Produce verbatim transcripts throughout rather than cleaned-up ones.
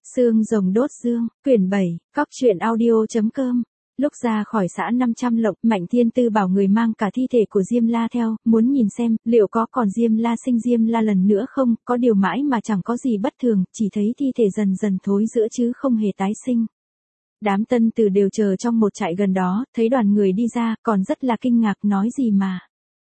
Xương rồng đốt dương, quyển bảy, cóc truyện audio.com. Lúc ra khỏi xã năm trăm lộng, Mạnh Thiên Tư bảo người mang cả thi thể của Diêm La theo, muốn nhìn xem, liệu có còn Diêm La sinh Diêm La lần nữa không, có điều mãi mà chẳng có gì bất thường, chỉ thấy thi thể dần dần thối rữa chứ không hề tái sinh. Đám tân từ đều chờ trong một trại gần đó, thấy đoàn người đi ra, còn rất là kinh ngạc nói gì mà.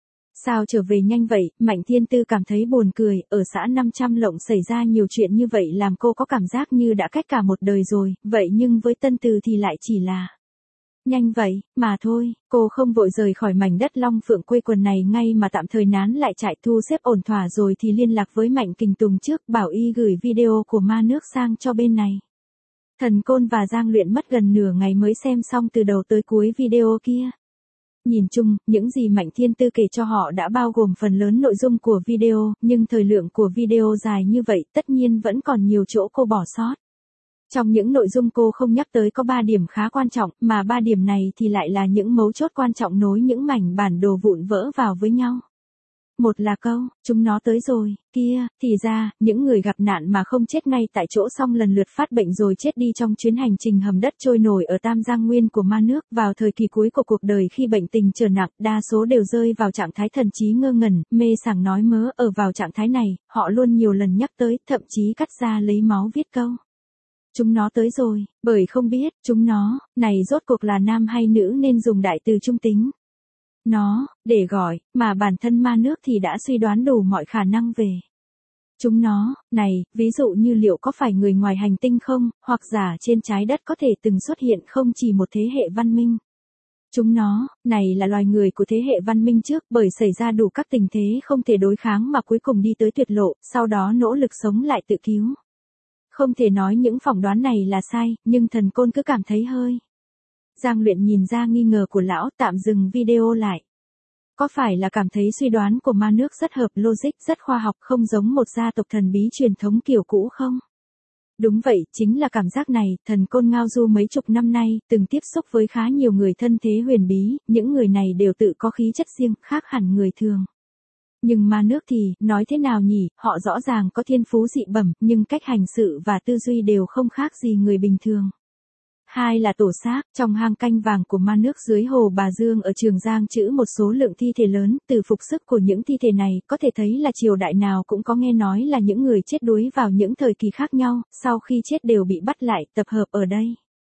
Sao trở về nhanh vậy, Mạnh Thiên Tư cảm thấy buồn cười, ở xã năm trăm lộng xảy ra nhiều chuyện như vậy làm cô có cảm giác như đã cách cả một đời rồi, vậy nhưng với tân từ thì lại chỉ là nhanh vậy, mà thôi, cô không vội rời khỏi mảnh đất Long Phượng quê quần này ngay mà tạm thời nán lại trại thu xếp ổn thỏa rồi thì liên lạc với Mạnh Kình Tùng trước, bảo y gửi video của ma nước sang cho bên này. Thần Côn và Giang Luyện mất gần nửa ngày mới xem xong từ đầu tới cuối video kia. Nhìn chung, những gì Mạnh Thiên Tư kể cho họ đã bao gồm phần lớn nội dung của video, nhưng thời lượng của video dài như vậy tất nhiên vẫn còn nhiều chỗ cô bỏ sót. Trong những nội dung cô không nhắc tới có ba điểm khá quan trọng, mà ba điểm này thì lại là những mấu chốt quan trọng nối những mảnh bản đồ vụn vỡ vào với nhau. Một là câu, chúng nó tới rồi, kia, thì ra, những người gặp nạn mà không chết ngay tại chỗ xong lần lượt phát bệnh rồi chết đi trong chuyến hành trình hầm đất trôi nổi ở Tam Giang Nguyên của ma nước, vào thời kỳ cuối của cuộc đời khi bệnh tình trở nặng, đa số đều rơi vào trạng thái thần trí ngơ ngẩn, mê sảng nói mớ, ở vào trạng thái này, họ luôn nhiều lần nhắc tới, thậm chí cắt ra lấy máu viết câu. Chúng nó tới rồi, bởi không biết, chúng nó, này rốt cuộc là nam hay nữ nên dùng đại từ trung tính. Nó, để gọi, mà bản thân ma nước thì đã suy đoán đủ mọi khả năng về. Chúng nó, này, ví dụ như liệu có phải người ngoài hành tinh không, hoặc giả trên trái đất có thể từng xuất hiện không chỉ một thế hệ văn minh. Chúng nó, này là loài người của thế hệ văn minh trước bởi xảy ra đủ các tình thế không thể đối kháng mà cuối cùng đi tới tuyệt lộ, sau đó nỗ lực sống lại tự cứu. Không thể nói những phỏng đoán này là sai, nhưng Thần Côn cứ cảm thấy hơi. Giang Luyện nhìn ra nghi ngờ của lão, tạm dừng video lại. Có phải là cảm thấy suy đoán của ma nước rất hợp logic, rất khoa học, không giống một gia tộc thần bí truyền thống kiểu cũ không? Đúng vậy, chính là cảm giác này, Thần Côn ngao du mấy chục năm nay, từng tiếp xúc với khá nhiều người thân thế huyền bí, những người này đều tự có khí chất riêng, khác hẳn người thường. Nhưng ma nước thì, nói thế nào nhỉ, họ rõ ràng có thiên phú dị bẩm, nhưng cách hành sự và tư duy đều không khác gì người bình thường. Hai là tổ xác, trong hang canh vàng của ma nước dưới hồ Bà Dương ở Trường Giang trữ một số lượng thi thể lớn, từ phục sức của những thi thể này, có thể thấy là triều đại nào cũng có nghe nói là những người chết đuối vào những thời kỳ khác nhau, sau khi chết đều bị bắt lại, tập hợp ở đây.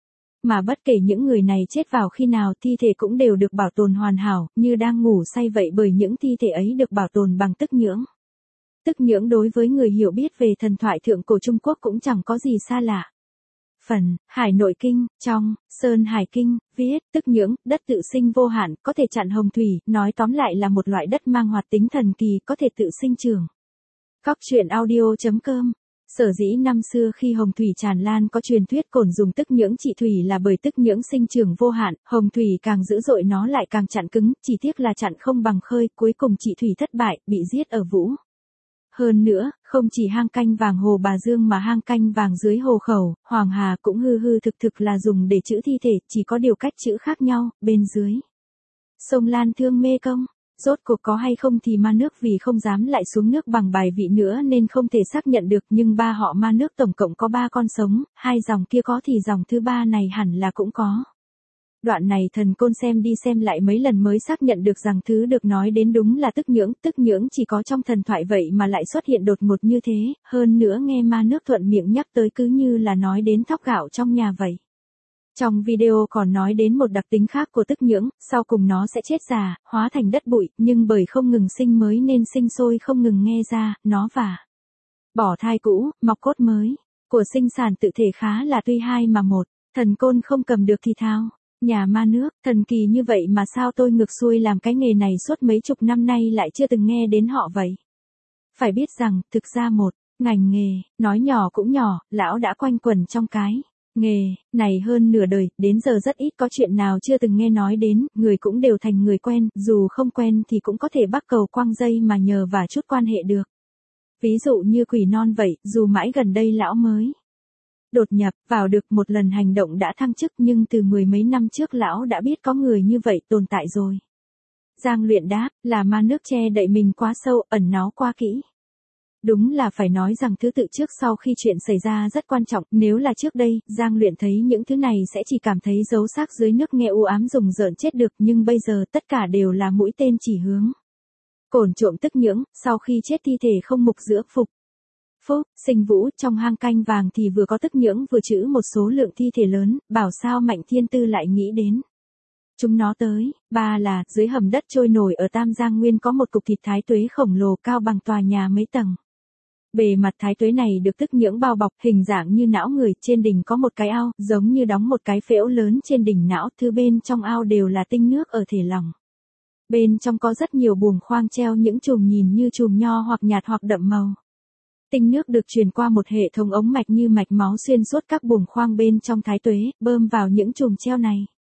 Mà bất kể những người này chết vào khi nào thi thể cũng đều được bảo tồn hoàn hảo, như đang ngủ say vậy bởi những thi thể ấy được bảo tồn bằng tức nhưỡng. Tức nhưỡng đối với người hiểu biết về thần thoại thượng cổ Trung Quốc cũng chẳng có gì xa lạ. Phần, Hải Nội Kinh, trong, Sơn Hải Kinh, viết, tức nhưỡng, đất tự sinh vô hạn, có thể chặn hồng thủy, nói tóm lại là một loại đất mang hoạt tính thần kỳ, có thể tự sinh trưởng. Cóc truyện audio.com. Sở dĩ năm xưa khi hồng thủy tràn lan có truyền thuyết cổn dùng tức nhưỡng trị thủy là bởi tức nhưỡng sinh trưởng vô hạn, hồng thủy càng dữ dội nó lại càng chặn cứng, chỉ tiếc là chặn không bằng khơi, cuối cùng trị thủy thất bại, bị giết ở vũ. Hơn nữa, không chỉ hang canh vàng hồ Bà Dương mà hang canh vàng dưới hồ Khẩu, Hoàng Hà cũng hư hư thực thực là dùng để trữ thi thể, chỉ có điều cách trữ khác nhau, bên dưới. Sông Lan Thương Mê Công, rốt cuộc có hay không thì ma nước vì không dám lại xuống nước bằng bài vị nữa nên không thể xác nhận được, nhưng ba họ ma nước tổng cộng có ba con sống, hai dòng kia có thì dòng thứ ba này hẳn là cũng có. Đoạn này Thần Côn xem đi xem lại mấy lần mới xác nhận được rằng thứ được nói đến đúng là tức nhưỡng, tức nhưỡng chỉ có trong thần thoại vậy mà lại xuất hiện đột ngột như thế, hơn nữa nghe ma nước thuận miệng nhắc tới cứ như là nói đến thóc gạo trong nhà vậy. Trong video còn nói đến một đặc tính khác của tức nhưỡng, sau cùng nó sẽ chết già, hóa thành đất bụi, nhưng bởi không ngừng sinh mới nên sinh sôi không ngừng nghe ra, nó và bỏ thai cũ, mọc cốt mới, của sinh sản tự thể khá là tuy hai mà một, Thần Côn không cầm được thì thao. Nhà ma nước, thần kỳ như vậy mà sao tôi ngược xuôi làm cái nghề này suốt mấy chục năm nay lại chưa từng nghe đến họ vậy. Phải biết rằng, thực ra một ngành nghề, nói nhỏ cũng nhỏ, lão đã quanh quẩn trong cái nghề này hơn nửa đời, đến giờ rất ít có chuyện nào chưa từng nghe nói đến, người cũng đều thành người quen, dù không quen thì cũng có thể bắt cầu quăng dây mà nhờ và chút quan hệ được. Ví dụ như Quỷ Non vậy, dù mãi gần đây lão mới đột nhập vào được một lần hành động đã thăng chức, nhưng từ mười mấy năm trước lão đã biết có người như vậy tồn tại rồi. Giang Luyện đáp, là ma nước che đậy mình quá sâu, ẩn náu quá kỹ. Đúng là phải nói rằng thứ tự trước sau khi chuyện xảy ra rất quan trọng, nếu là trước đây, Giang Luyện thấy những thứ này sẽ chỉ cảm thấy giấu xác dưới nước nghe u ám rùng rợn chết được, nhưng bây giờ tất cả đều là mũi tên chỉ hướng. Cổn trộm tức nhưỡng, sau khi chết thi thể không mục giữa phục. Phúc, Sinh Vũ, trong hang canh vàng thì vừa có tức nhưỡng vừa trữ một số lượng thi thể lớn, bảo sao Mạnh Thiên Tư lại nghĩ đến. Chúng nó tới, ba là, dưới hầm đất trôi nổi ở Tam Giang Nguyên có một cục thịt thái tuế khổng lồ cao bằng tòa nhà mấy tầng. Bề mặt thái tuế này được tức nhưỡng bao bọc, hình dạng như não người, trên đỉnh có một cái ao, giống như đóng một cái phễu lớn trên đỉnh não, thứ bên trong ao đều là tinh nước ở thể lỏng. Bên trong có rất nhiều buồng khoang treo những chùm nhìn như chùm nho hoặc nhạt hoặc đậm màu. Tinh nước được truyền qua một hệ thống ống mạch như mạch máu xuyên suốt các buồng khoang bên trong thái tuế, bơm vào những chùm treo này.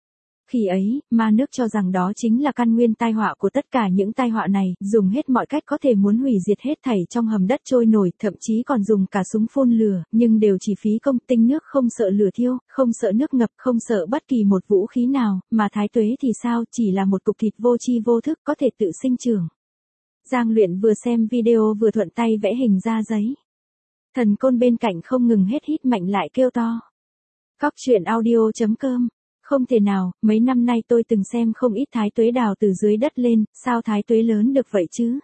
Khi ấy, ma nước cho rằng đó chính là căn nguyên tai họa của tất cả những tai họa này, dùng hết mọi cách có thể muốn hủy diệt hết thảy trong hầm đất trôi nổi, thậm chí còn dùng cả súng phun lửa, nhưng đều chỉ phí công. Tinh nước không sợ lửa thiêu, không sợ nước ngập, không sợ bất kỳ một vũ khí nào, mà thái tuế thì sao, chỉ là một cục thịt vô tri vô thức có thể tự sinh trưởng. Giang Luyện vừa xem video vừa thuận tay vẽ hình ra giấy. Thần Côn bên cạnh không ngừng hét hít mạnh lại kêu to. Cóc truyện audio chấm com. Không thể nào, mấy năm nay tôi từng xem không ít thái tuế đào từ dưới đất lên, sao thái tuế lớn được vậy chứ?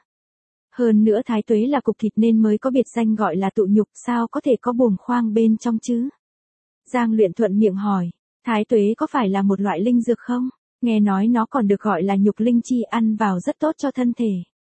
Hơn nữa thái tuế là cục thịt nên mới có biệt danh gọi là tụ nhục, sao có thể có buồng khoang bên trong chứ? Giang Luyện thuận miệng hỏi, thái tuế có phải là một loại linh dược không? Nghe nói nó còn được gọi là nhục linh chi, ăn vào rất tốt cho thân thể.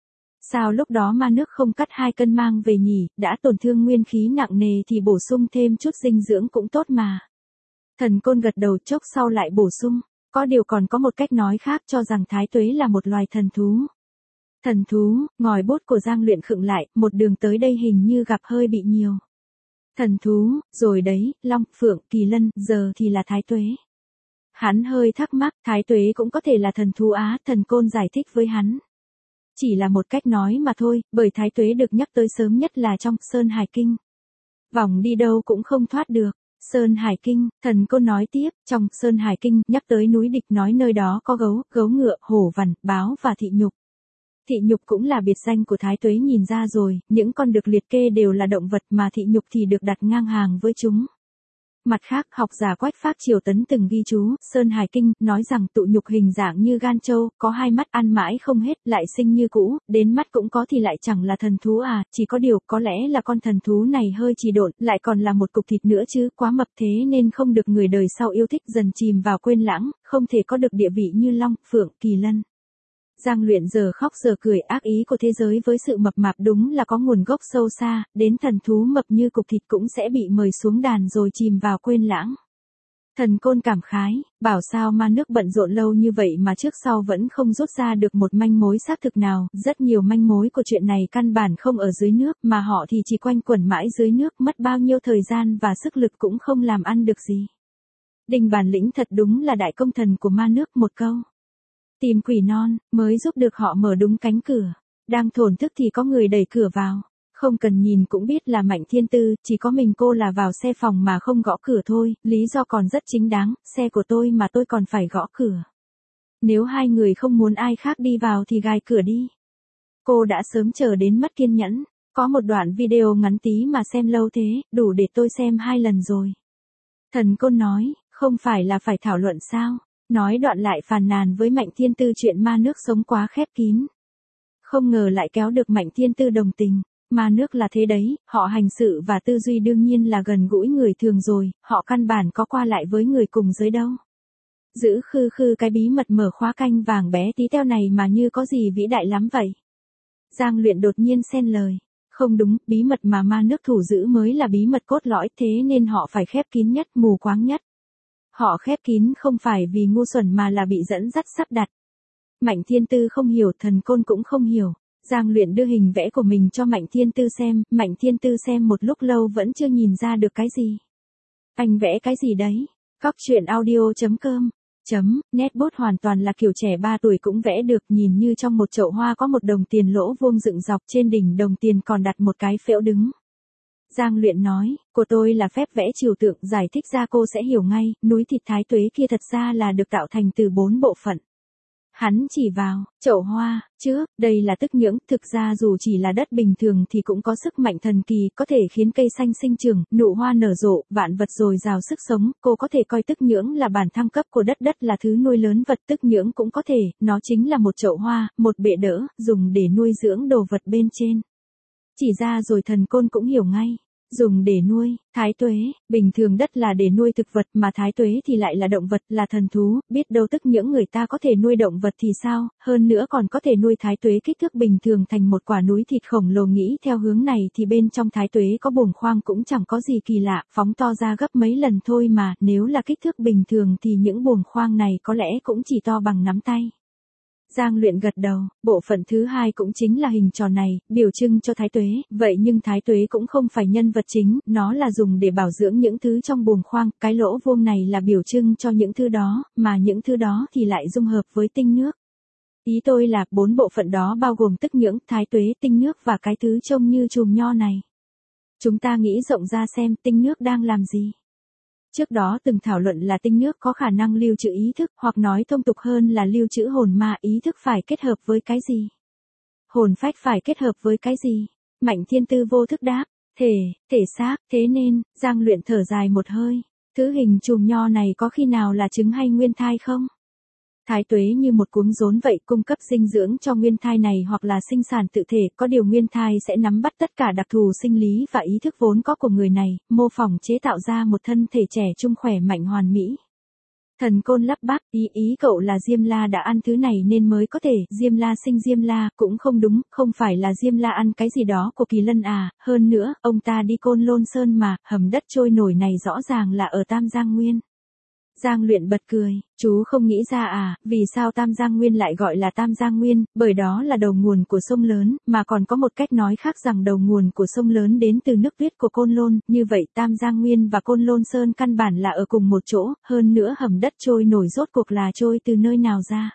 Sao lúc đó ma nước không cắt hai cân mang về nhỉ, đã tổn thương nguyên khí nặng nề thì bổ sung thêm chút dinh dưỡng cũng tốt mà. Thần Côn gật đầu, chốc sau lại bổ sung, có điều còn có một cách nói khác cho rằng thái tuế là một loài thần thú. Thần thú, ngòi bút của Giang Luyện khựng lại, một đường tới đây hình như gặp hơi bị nhiều. Thần thú, rồi đấy, long, phượng, kỳ lân, giờ thì là thái tuế. Hắn hơi thắc mắc, thái tuế cũng có thể là thần thú á, Thần Côn giải thích với hắn. Chỉ là một cách nói mà thôi, bởi thái tuế được nhắc tới sớm nhất là trong Sơn Hải Kinh. Vòng đi đâu cũng không thoát được. Sơn Hải Kinh, Thần Côn nói tiếp, trong Sơn Hải Kinh nhắc tới núi địch nói nơi đó có gấu, gấu ngựa, hổ vằn, báo và thị nhục. Thị nhục cũng là biệt danh của thái tuế, nhìn ra rồi, những con được liệt kê đều là động vật mà thị nhục thì được đặt ngang hàng với chúng. Mặt khác, học giả Quách Phác Triều Tấn từng ghi chú, Sơn Hải Kinh, nói rằng tụ nhục hình dạng như gan trâu, có hai mắt, ăn mãi không hết, lại sinh như cũ, đến mắt cũng có thì lại chẳng là thần thú à, chỉ có điều, có lẽ là con thần thú này hơi trì độn, lại còn là một cục thịt nữa chứ, quá mập thế nên không được người đời sau yêu thích, dần chìm vào quên lãng, không thể có được địa vị như long, phượng, kỳ lân. Giang Luyện giờ khóc giờ cười, ác ý của thế giới với sự mập mạp đúng là có nguồn gốc sâu xa, đến thần thú mập như cục thịt cũng sẽ bị mời xuống đàn rồi chìm vào quên lãng. Thần Côn cảm khái, bảo sao ma nước bận rộn lâu như vậy mà trước sau vẫn không rút ra được một manh mối xác thực nào, rất nhiều manh mối của chuyện này căn bản không ở dưới nước, mà họ thì chỉ quanh quẩn mãi dưới nước, mất bao nhiêu thời gian và sức lực cũng không làm ăn được gì. Đình bản lĩnh thật đúng là đại công thần của ma nước, một câu. Tìm quỷ non, mới giúp được họ mở đúng cánh cửa. Đang thổn thức thì có người đẩy cửa vào. Không cần nhìn cũng biết là Mạnh Thiên Tư, chỉ có mình cô là vào xe phòng mà không gõ cửa thôi, lý do còn rất chính đáng, xe của tôi mà tôi còn phải gõ cửa. Nếu hai người không muốn ai khác đi vào thì gài cửa đi. Cô đã sớm chờ đến mất kiên nhẫn, có một đoạn video ngắn tí mà xem lâu thế, đủ để tôi xem hai lần rồi. Thần Côn nói, không phải là phải thảo luận sao? Nói đoạn lại phàn nàn với Mạnh Thiên Tư chuyện ma nước sống quá khép kín. Không ngờ lại kéo được Mạnh Thiên Tư đồng tình. Ma nước là thế đấy, họ hành sự và tư duy đương nhiên là gần gũi người thường rồi, họ căn bản có qua lại với người cùng giới đâu. Giữ khư khư cái bí mật mở khóa canh vàng bé tí teo này mà như có gì vĩ đại lắm vậy. Giang Luyện đột nhiên xen lời. Không đúng, bí mật mà ma nước thủ giữ mới là bí mật cốt lõi, thế nên họ phải khép kín nhất, mù quáng nhất. Họ khép kín không phải vì ngu xuẩn mà là bị dẫn dắt sắp đặt. Mạnh Thiên Tư không hiểu, Thần Côn cũng không hiểu. Giang Luyện đưa hình vẽ của mình cho Mạnh Thiên Tư xem, Mạnh Thiên Tư xem một lúc lâu vẫn chưa nhìn ra được cái gì. Anh vẽ cái gì đấy? Cóc truyện audio chấm com. Chấm, netbot hoàn toàn là kiểu trẻ ba tuổi cũng vẽ được, nhìn như trong một chậu hoa có một đồng tiền lỗ vuông dựng dọc, trên đỉnh đồng tiền còn đặt một cái phễu đứng. Giang Luyện nói, của tôi là phép vẽ trừu tượng, giải thích ra cô sẽ hiểu ngay, núi thịt thái tuế kia thật ra là được tạo thành từ bốn bộ phận. Hắn chỉ vào, chậu hoa, trước, đây là tức nhưỡng, thực ra dù chỉ là đất bình thường thì cũng có sức mạnh thần kỳ, có thể khiến cây xanh sinh trưởng, nụ hoa nở rộ, vạn vật dồi dào sức sống, cô có thể coi tức nhưỡng là bản thăng cấp của đất, đất là thứ nuôi lớn vật, tức nhưỡng cũng có thể, nó chính là một chậu hoa, một bệ đỡ, dùng để nuôi dưỡng đồ vật bên trên. Chỉ ra rồi Thần Côn cũng hiểu ngay. Dùng để nuôi, thái tuế, bình thường đất là để nuôi thực vật mà thái tuế thì lại là động vật, là thần thú, biết đâu tức những người ta có thể nuôi động vật thì sao, hơn nữa còn có thể nuôi thái tuế kích thước bình thường thành một quả núi thịt khổng lồ, nghĩ theo hướng này thì bên trong thái tuế có buồng khoang cũng chẳng có gì kỳ lạ, phóng to ra gấp mấy lần thôi mà, nếu là kích thước bình thường thì những buồng khoang này có lẽ cũng chỉ to bằng nắm tay. Giang Luyện gật đầu, bộ phận thứ hai cũng chính là hình tròn này, biểu trưng cho thái tuế, vậy nhưng thái tuế cũng không phải nhân vật chính, nó là dùng để bảo dưỡng những thứ trong buồng khoang, cái lỗ vuông này là biểu trưng cho những thứ đó, mà những thứ đó thì lại dung hợp với tinh nước. Ý tôi là, bốn bộ phận đó bao gồm tức nhưỡng, thái tuế, tinh nước và cái thứ trông như chùm nho này. Chúng ta nghĩ rộng ra xem tinh nước đang làm gì. Trước đó từng thảo luận là tinh nước có khả năng lưu trữ ý thức, hoặc nói thông tục hơn là lưu trữ hồn ma, ý thức phải kết hợp với cái gì? Hồn phách phải kết hợp với cái gì? Mạnh Thiên Tư vô thức đáp, thể, thể xác, thế nên, Giang Luyện thở dài một hơi, thứ hình chùm nho này có khi nào là trứng hay nguyên thai không? Thái tuế như một cuống rốn vậy, cung cấp dinh dưỡng cho nguyên thai này hoặc là sinh sản tự thể, có điều nguyên thai sẽ nắm bắt tất cả đặc thù sinh lý và ý thức vốn có của người này, mô phỏng chế tạo ra một thân thể trẻ trung khỏe mạnh hoàn mỹ. Thần Côn lắp bắp, ý ý cậu là Diêm La đã ăn thứ này nên mới có thể, Diêm La sinh Diêm La, cũng không đúng, không phải là Diêm La ăn cái gì đó của Kỳ Lân à, hơn nữa, ông ta đi Côn Lôn Sơn mà, hầm đất trôi nổi này rõ ràng là ở Tam Giang Nguyên. Giang Luyện bật cười, chú không nghĩ ra à, vì sao Tam Giang Nguyên lại gọi là Tam Giang Nguyên, bởi đó là đầu nguồn của sông lớn, mà còn có một cách nói khác rằng đầu nguồn của sông lớn đến từ nước tuyết của Côn Lôn, như vậy Tam Giang Nguyên và Côn Lôn Sơn căn bản là ở cùng một chỗ, hơn nữa hầm đất trôi nổi rốt cuộc là trôi từ nơi nào ra.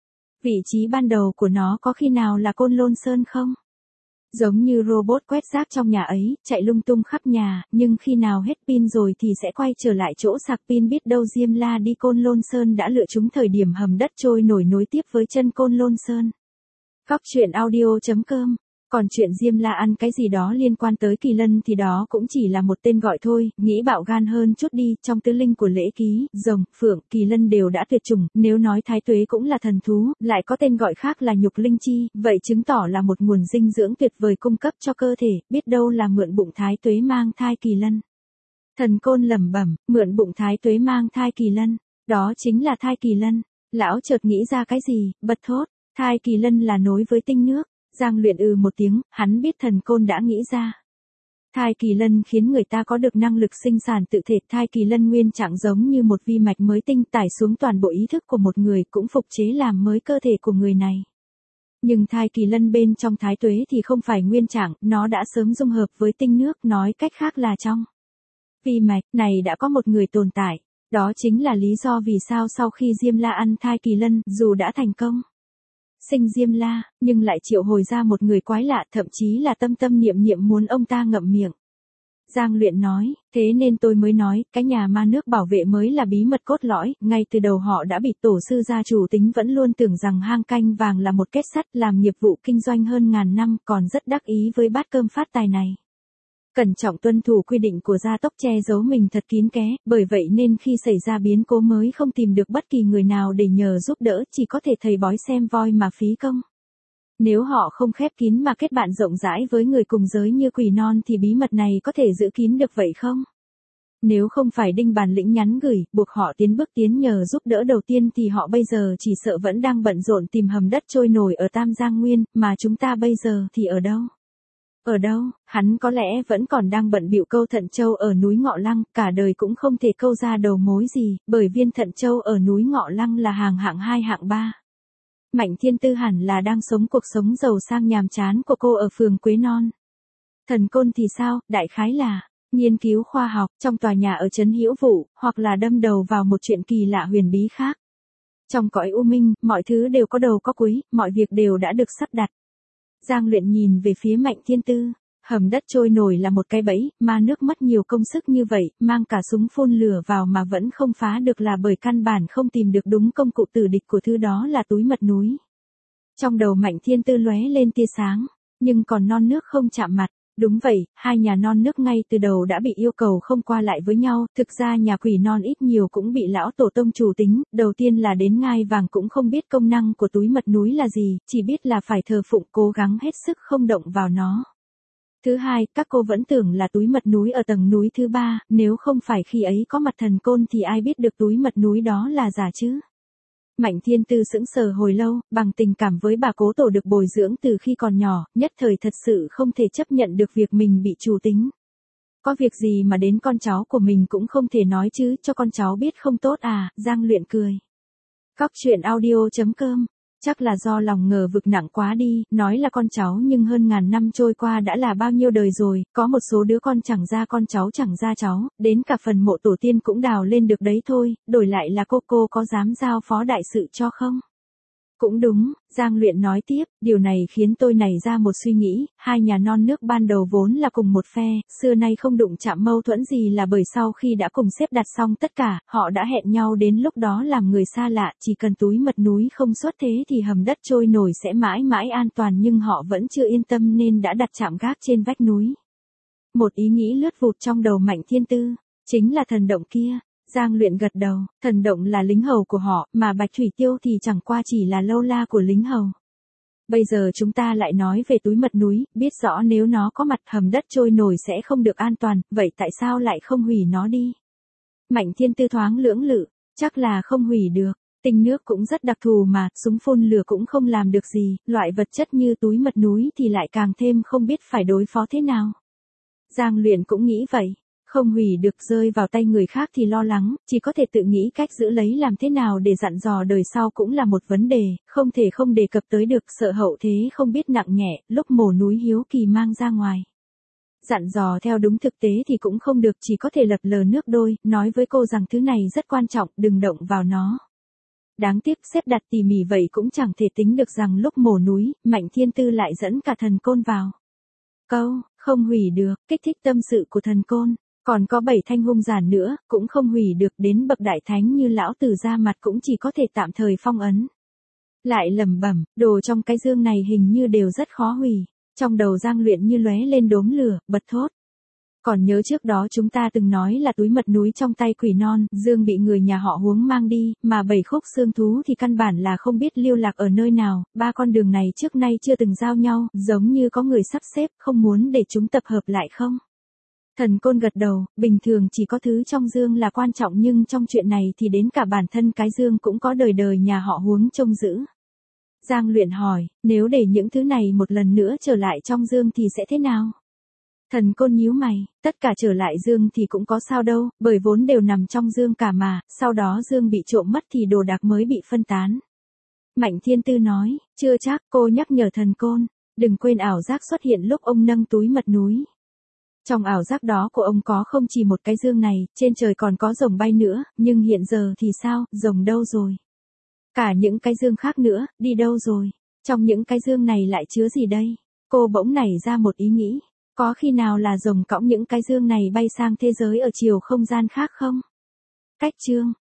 Vị trí ban đầu của nó có khi nào là Côn Lôn Sơn không? Giống như robot quét rác trong nhà ấy, chạy lung tung khắp nhà, nhưng khi nào hết pin rồi thì sẽ quay trở lại chỗ sạc pin, biết đâu Diêm La đi Côn Lôn Sơn đã lựa trúng thời điểm hầm đất trôi nổi nối tiếp với chân Côn Lôn Sơn. Góc truyện audio chấm com. Còn chuyện Diêm La ăn cái gì đó liên quan tới Kỳ Lân thì đó cũng chỉ là một tên gọi thôi, nghĩ bạo gan hơn chút đi, trong tứ linh của lễ ký, rồng, phượng, Kỳ Lân đều đã tuyệt chủng, nếu nói thái tuế cũng là thần thú, lại có tên gọi khác là nhục linh chi, vậy chứng tỏ là một nguồn dinh dưỡng tuyệt vời cung cấp cho cơ thể, biết đâu là mượn bụng thái tuế mang thai Kỳ Lân. Thần Côn lẩm bẩm, mượn bụng thái tuế mang thai Kỳ Lân, đó chính là thai Kỳ Lân. Lão chợt nghĩ ra cái gì, bật thốt, thai Kỳ Lân là nối với tinh nước. Giang Luyện ừ một tiếng, hắn biết Thần Côn đã nghĩ ra. Thai Kỳ Lân khiến người ta có được năng lực sinh sản tự thể, thai Kỳ Lân nguyên trạng giống như một vi mạch mới tinh tải xuống toàn bộ ý thức của một người, cũng phục chế làm mới cơ thể của người này. Nhưng thai Kỳ Lân bên trong thái tuế thì không phải nguyên trạng, nó đã sớm dung hợp với tinh nước, nói cách khác là trong vi mạch này đã có một người tồn tại. Đó chính là lý do vì sao sau khi Diêm La ăn thai Kỳ Lân, dù đã thành công sinh Diêm La, nhưng lại triệu hồi ra một người quái lạ, thậm chí là tâm tâm niệm niệm muốn ông ta ngậm miệng. Giang Luyện nói, thế nên tôi mới nói, cái nhà ma nước bảo vệ mới là bí mật cốt lõi, ngay từ đầu họ đã bị tổ sư gia chủ tính vẫn luôn tưởng rằng hang canh vàng là một kết sắt, làm nghiệp vụ kinh doanh hơn ngàn năm, còn rất đắc ý với bát cơm phát tài này. Cẩn trọng tuân thủ quy định của gia tộc, che giấu mình thật kín kẽ, bởi vậy nên khi xảy ra biến cố mới không tìm được bất kỳ người nào để nhờ giúp đỡ, chỉ có thể thầy bói xem voi mà phí công. Nếu họ không khép kín mà kết bạn rộng rãi với người cùng giới như Quỷ Non thì bí mật này có thể giữ kín được vậy không? Nếu không phải Đinh Bản Lĩnh nhắn gửi, buộc họ tiến bước tiến nhờ giúp đỡ đầu tiên thì họ bây giờ chỉ sợ vẫn đang bận rộn tìm hầm đất trôi nổi ở Tam Giang Nguyên, mà chúng ta bây giờ thì ở đâu? Ở đâu, hắn có lẽ vẫn còn đang bận bịu câu thận châu ở núi Ngọ Lăng, cả đời cũng không thể câu ra đầu mối gì, bởi viên thận châu ở núi Ngọ Lăng là hàng hạng hai hạng ba. Mạnh Thiên Tư hẳn là đang sống cuộc sống giàu sang nhàm chán của cô ở phường Quế Non. Thần Côn thì sao, đại khái là nghiên cứu khoa học trong tòa nhà ở trấn Hữu Vũ, hoặc là đâm đầu vào một chuyện kỳ lạ huyền bí khác. Trong cõi u minh, mọi thứ đều có đầu có cuối, mọi việc đều đã được sắp đặt. Giang Luyện nhìn về phía Mạnh Thiên Tư. Hầm đất trôi nổi là một cái bẫy, ma nước mất nhiều công sức như vậy, mang cả súng phun lửa vào mà vẫn không phá được là bởi căn bản không tìm được đúng công cụ tử địch của thứ đó là túi mật núi. Trong đầu Mạnh Thiên Tư lóe lên tia sáng, nhưng còn non nước không chạm mặt. Đúng vậy, hai nhà non nước ngay từ đầu đã bị yêu cầu không qua lại với nhau, thực ra nhà quỷ non ít nhiều cũng bị lão tổ tông chủ tính, đầu tiên là đến ngai vàng cũng không biết công năng của túi mật núi là gì, chỉ biết là phải thờ phụng cố gắng hết sức không động vào nó. Thứ hai, các cô vẫn tưởng là túi mật núi ở tầng núi thứ ba, nếu không phải khi ấy có mặt thần côn thì ai biết được túi mật núi đó là giả chứ. Mạnh Thiên Tư sững sờ hồi lâu, bằng tình cảm với bà cố tổ được bồi dưỡng từ khi còn nhỏ, nhất thời thật sự không thể chấp nhận được việc mình bị trù tính. Có việc gì mà đến con cháu của mình cũng không thể nói chứ, cho con cháu biết không tốt à, Giang Luyện cười. Cóc truyện audio chấm com. Chắc là do lòng ngờ vực nặng quá đi, nói là con cháu nhưng hơn ngàn năm trôi qua đã là bao nhiêu đời rồi, có một số đứa con chẳng ra con cháu chẳng ra cháu, đến cả phần mộ tổ tiên cũng đào lên được đấy thôi, đổi lại là cô cô có dám giao phó đại sự cho không? Cũng đúng, Giang Luyện nói tiếp, điều này khiến tôi nảy ra một suy nghĩ, hai nhà non nước ban đầu vốn là cùng một phe, xưa nay không đụng chạm mâu thuẫn gì là bởi sau khi đã cùng xếp đặt xong tất cả, họ đã hẹn nhau đến lúc đó làm người xa lạ, chỉ cần túi mật núi không xuất thế thì hầm đất trôi nổi sẽ mãi mãi an toàn nhưng họ vẫn chưa yên tâm nên đã đặt trạm gác trên vách núi. Một ý nghĩ lướt vụt trong đầu Mạnh Thiên Tư, chính là thần động kia. Giang Luyện gật đầu, thần động là lính hầu của họ, mà Bạch Thủy Tiêu thì chẳng qua chỉ là lâu la của lính hầu. Bây giờ chúng ta lại nói về túi mật núi, biết rõ nếu nó có mặt hầm đất trôi nổi sẽ không được an toàn, vậy tại sao lại không hủy nó đi? Mạnh Thiên Tư thoáng lưỡng lự, chắc là không hủy được, tinh nước cũng rất đặc thù mà, súng phun lửa cũng không làm được gì, loại vật chất như túi mật núi thì lại càng thêm không biết phải đối phó thế nào. Giang Luyện cũng nghĩ vậy. Không hủy được rơi vào tay người khác thì lo lắng, chỉ có thể tự nghĩ cách giữ lấy làm thế nào để dặn dò đời sau cũng là một vấn đề, không thể không đề cập tới được, sợ hậu thế không biết nặng nhẹ, lúc mổ núi hiếu kỳ mang ra ngoài. Dặn dò theo đúng thực tế thì cũng không được, chỉ có thể lập lờ nước đôi, nói với cô rằng thứ này rất quan trọng, đừng động vào nó. Đáng tiếc xếp đặt tỉ mỉ vậy cũng chẳng thể tính được rằng lúc mổ núi, Mạnh Thiên Tư lại dẫn cả thần côn vào. Câu, không hủy được, kích thích tâm sự của thần côn. Còn có bảy thanh hung giản nữa, cũng không hủy được, đến bậc đại thánh như lão tử ra mặt cũng chỉ có thể tạm thời phong ấn. Lại lẩm bẩm, đồ trong cái dương này hình như đều rất khó hủy. Trong đầu Giang Luyện như lóe lên đốm lửa, bật thốt. Còn nhớ trước đó chúng ta từng nói là túi mật núi trong tay quỷ non, dương bị người nhà họ Huống mang đi, mà bảy khúc xương thú thì căn bản là không biết lưu lạc ở nơi nào, ba con đường này trước nay chưa từng giao nhau, giống như có người sắp xếp, không muốn để chúng tập hợp lại không? Thần côn gật đầu, bình thường chỉ có thứ trong dương là quan trọng nhưng trong chuyện này thì đến cả bản thân cái dương cũng có đời đời nhà họ Huống trông giữ. Giang Luyện hỏi, nếu để những thứ này một lần nữa trở lại trong dương thì sẽ thế nào? Thần côn nhíu mày, tất cả trở lại dương thì cũng có sao đâu, bởi vốn đều nằm trong dương cả mà, sau đó dương bị trộm mất thì đồ đạc mới bị phân tán. Mạnh Thiên Tư nói, chưa chắc, cô nhắc nhở thần côn, đừng quên ảo giác xuất hiện lúc ông nâng túi mật núi. Trong ảo giác đó của ông có không chỉ một cái dương này, trên trời còn có rồng bay nữa, nhưng hiện giờ thì sao, rồng đâu rồi? Cả những cái dương khác nữa, đi đâu rồi? Trong những cái dương này lại chứa gì đây? Cô bỗng nảy ra một ý nghĩ, có khi nào là rồng cõng những cái dương này bay sang thế giới ở chiều không gian khác không? Cách chương